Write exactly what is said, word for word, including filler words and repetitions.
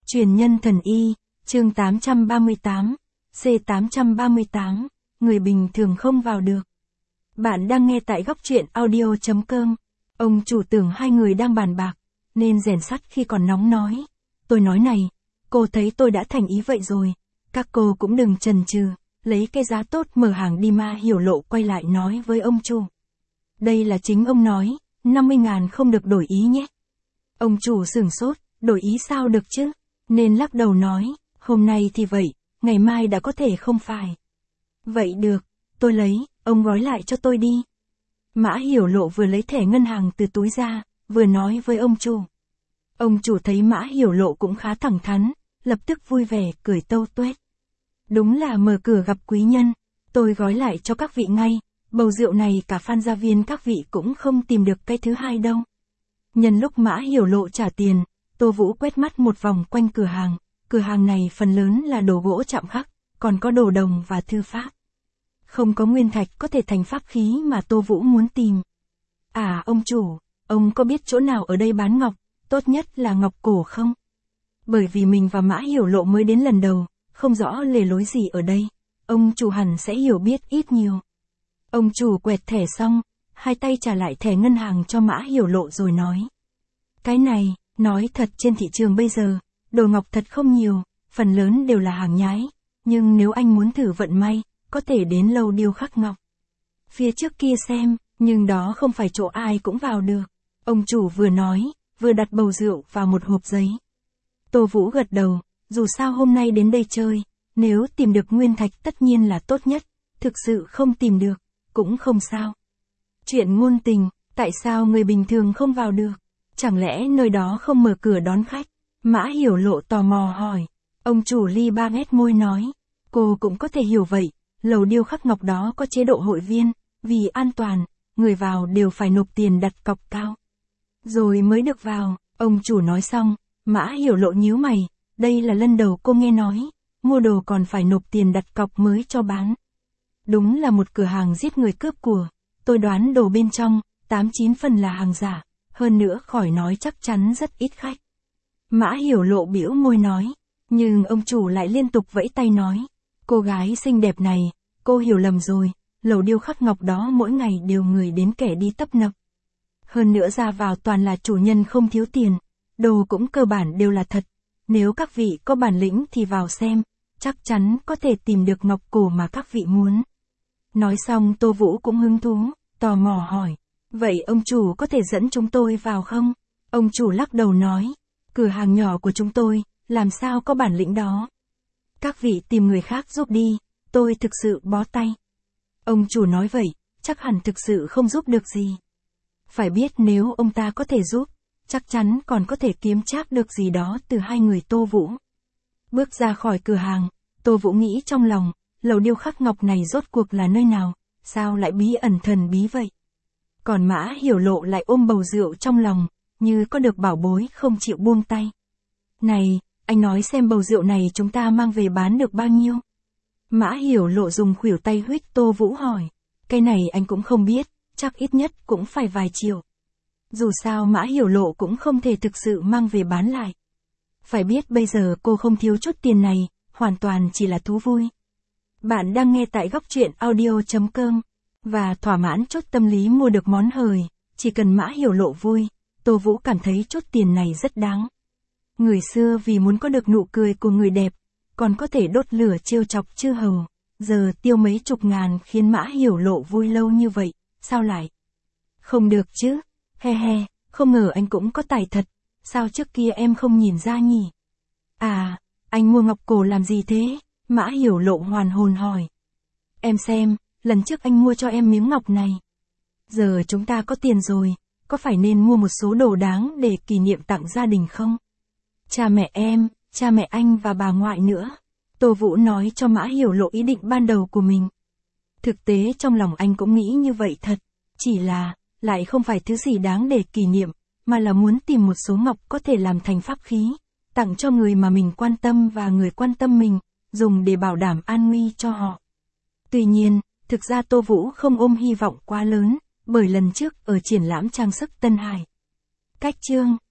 Truyền nhân thần y, chương tám trăm ba mươi tám, C tám trăm ba mươi tám, người bình thường không vào được. Bạn đang nghe tại góc truyện audio chấm com. Ông chủ tưởng hai người đang bàn bạc, nên rèn sắt khi còn nóng nói. Tôi nói này, cô thấy tôi đã thành ý vậy rồi, các cô cũng đừng chần chừ, lấy cái giá tốt mở hàng đi mà. Hiểu Lộ quay lại nói với ông chủ. Đây là chính ông nói, năm mươi ngàn không được đổi ý nhé. Ông chủ sửng sốt, đổi ý sao được chứ, nên lắc đầu nói, hôm nay thì vậy, ngày mai đã có thể không phải. Vậy được, tôi lấy, ông gói lại cho tôi đi. Mã Hiểu Lộ vừa lấy thẻ ngân hàng từ túi ra, vừa nói với ông chủ. Ông chủ thấy Mã Hiểu Lộ cũng khá thẳng thắn, lập tức vui vẻ cười tâu tuét. Đúng là mở cửa gặp quý nhân, tôi gói lại cho các vị ngay, bầu rượu này cả Phan gia viên các vị cũng không tìm được cái thứ hai đâu. Nhân lúc Mã Hiểu Lộ trả tiền, Tô Vũ quét mắt một vòng quanh cửa hàng, cửa hàng này phần lớn là đồ gỗ chạm khắc, còn có đồ đồng và thư pháp. Không có nguyên thạch có thể thành pháp khí mà Tô Vũ muốn tìm. À ông chủ, ông có biết chỗ nào ở đây bán ngọc, tốt nhất là ngọc cổ không? Bởi vì mình và Mã Hiểu Lộ mới đến lần đầu, không rõ lề lối gì ở đây, ông chủ hẳn sẽ hiểu biết ít nhiều. Ông chủ quẹt thẻ xong, hai tay trả lại thẻ ngân hàng cho Mã Hiểu Lộ rồi nói. Cái này, nói thật trên thị trường bây giờ, đồ ngọc thật không nhiều, phần lớn đều là hàng nhái, nhưng nếu anh muốn thử vận may, có thể đến Lâu Điêu Khắc Ngọc phía trước kia xem, nhưng đó không phải chỗ ai cũng vào được. Ông chủ vừa nói, vừa đặt bầu rượu vào một hộp giấy. Tô Vũ gật đầu, dù sao hôm nay đến đây chơi, nếu tìm được nguyên thạch tất nhiên là tốt nhất, thực sự không tìm được, cũng không sao. Chuyện ngôn tình, tại sao người bình thường không vào được? Chẳng lẽ nơi đó không mở cửa đón khách? Mã Hiểu Lộ tò mò hỏi. Ông chủ ly ba mét môi nói. Cô cũng có thể hiểu vậy, Lầu Điêu Khắc Ngọc đó có chế độ hội viên, vì an toàn, người vào đều phải nộp tiền đặt cọc cao. Rồi mới được vào, ông chủ nói xong, Mã Hiểu Lộ nhíu mày, đây là lần đầu cô nghe nói, mua đồ còn phải nộp tiền đặt cọc mới cho bán. Đúng là một cửa hàng giết người cướp của, tôi đoán đồ bên trong, tám chín phần là hàng giả, hơn nữa khỏi nói chắc chắn rất ít khách. Mã Hiểu Lộ bĩu môi nói, nhưng ông chủ lại liên tục vẫy tay nói, cô gái xinh đẹp này, cô hiểu lầm rồi, Lầu Điêu Khắc Ngọc đó mỗi ngày đều người đến kẻ đi tấp nập. Hơn nữa ra vào toàn là chủ nhân không thiếu tiền, đồ cũng cơ bản đều là thật, nếu các vị có bản lĩnh thì vào xem, chắc chắn có thể tìm được ngọc cổ mà các vị muốn. Nói xong Tô Vũ cũng hứng thú, tò mò hỏi, vậy ông chủ có thể dẫn chúng tôi vào không? Ông chủ lắc đầu nói, cửa hàng nhỏ của chúng tôi, làm sao có bản lĩnh đó. Các vị tìm người khác giúp đi, tôi thực sự bó tay. Ông chủ nói vậy, chắc hẳn thực sự không giúp được gì. Phải biết nếu ông ta có thể giúp, chắc chắn còn có thể kiếm trác được gì đó từ hai người Tô Vũ. Bước ra khỏi cửa hàng, Tô Vũ nghĩ trong lòng, Lầu Điêu Khắc Ngọc này rốt cuộc là nơi nào, sao lại bí ẩn thần bí vậy? Còn Mã Hiểu Lộ lại ôm bầu rượu trong lòng, như có được bảo bối không chịu buông tay. Này, anh nói xem bầu rượu này chúng ta mang về bán được bao nhiêu? Mã Hiểu Lộ dùng khuỷu tay huých Tô Vũ hỏi. Cái này anh cũng không biết, chắc ít nhất cũng phải vài triệu. Dù sao Mã Hiểu Lộ cũng không thể thực sự mang về bán lại. Phải biết bây giờ cô không thiếu chút tiền này, hoàn toàn chỉ là thú vui. Bạn đang nghe tại góc truyện audio chấm com, và thỏa mãn chút tâm lý mua được món hời, chỉ cần Mã Hiểu Lộ vui, Tô Vũ cảm thấy chút tiền này rất đáng. Người xưa vì muốn có được nụ cười của người đẹp, còn có thể đốt lửa trêu chọc chư hầu, giờ tiêu mấy chục ngàn khiến Mã Hiểu Lộ vui lâu như vậy, sao lại? Không được chứ, he he, không ngờ anh cũng có tài thật, sao trước kia em không nhìn ra nhỉ? À, anh mua ngọc cổ làm gì thế? Mã Hiểu Lộ hoàn hồn hỏi. Em xem, lần trước anh mua cho em miếng ngọc này. Giờ chúng ta có tiền rồi, có phải nên mua một số đồ đáng để kỷ niệm tặng gia đình không? Cha mẹ em, cha mẹ anh và bà ngoại nữa. Tô Vũ nói cho Mã Hiểu Lộ ý định ban đầu của mình. Thực tế trong lòng anh cũng nghĩ như vậy thật, chỉ là, lại không phải thứ gì đáng để kỷ niệm, mà là muốn tìm một số ngọc có thể làm thành pháp khí, tặng cho người mà mình quan tâm và người quan tâm mình, dùng để bảo đảm an nguy cho họ. Tuy nhiên, thực ra Tô Vũ không ôm hy vọng quá lớn, bởi lần trước ở triển lãm trang sức Tân Hải. Cách chương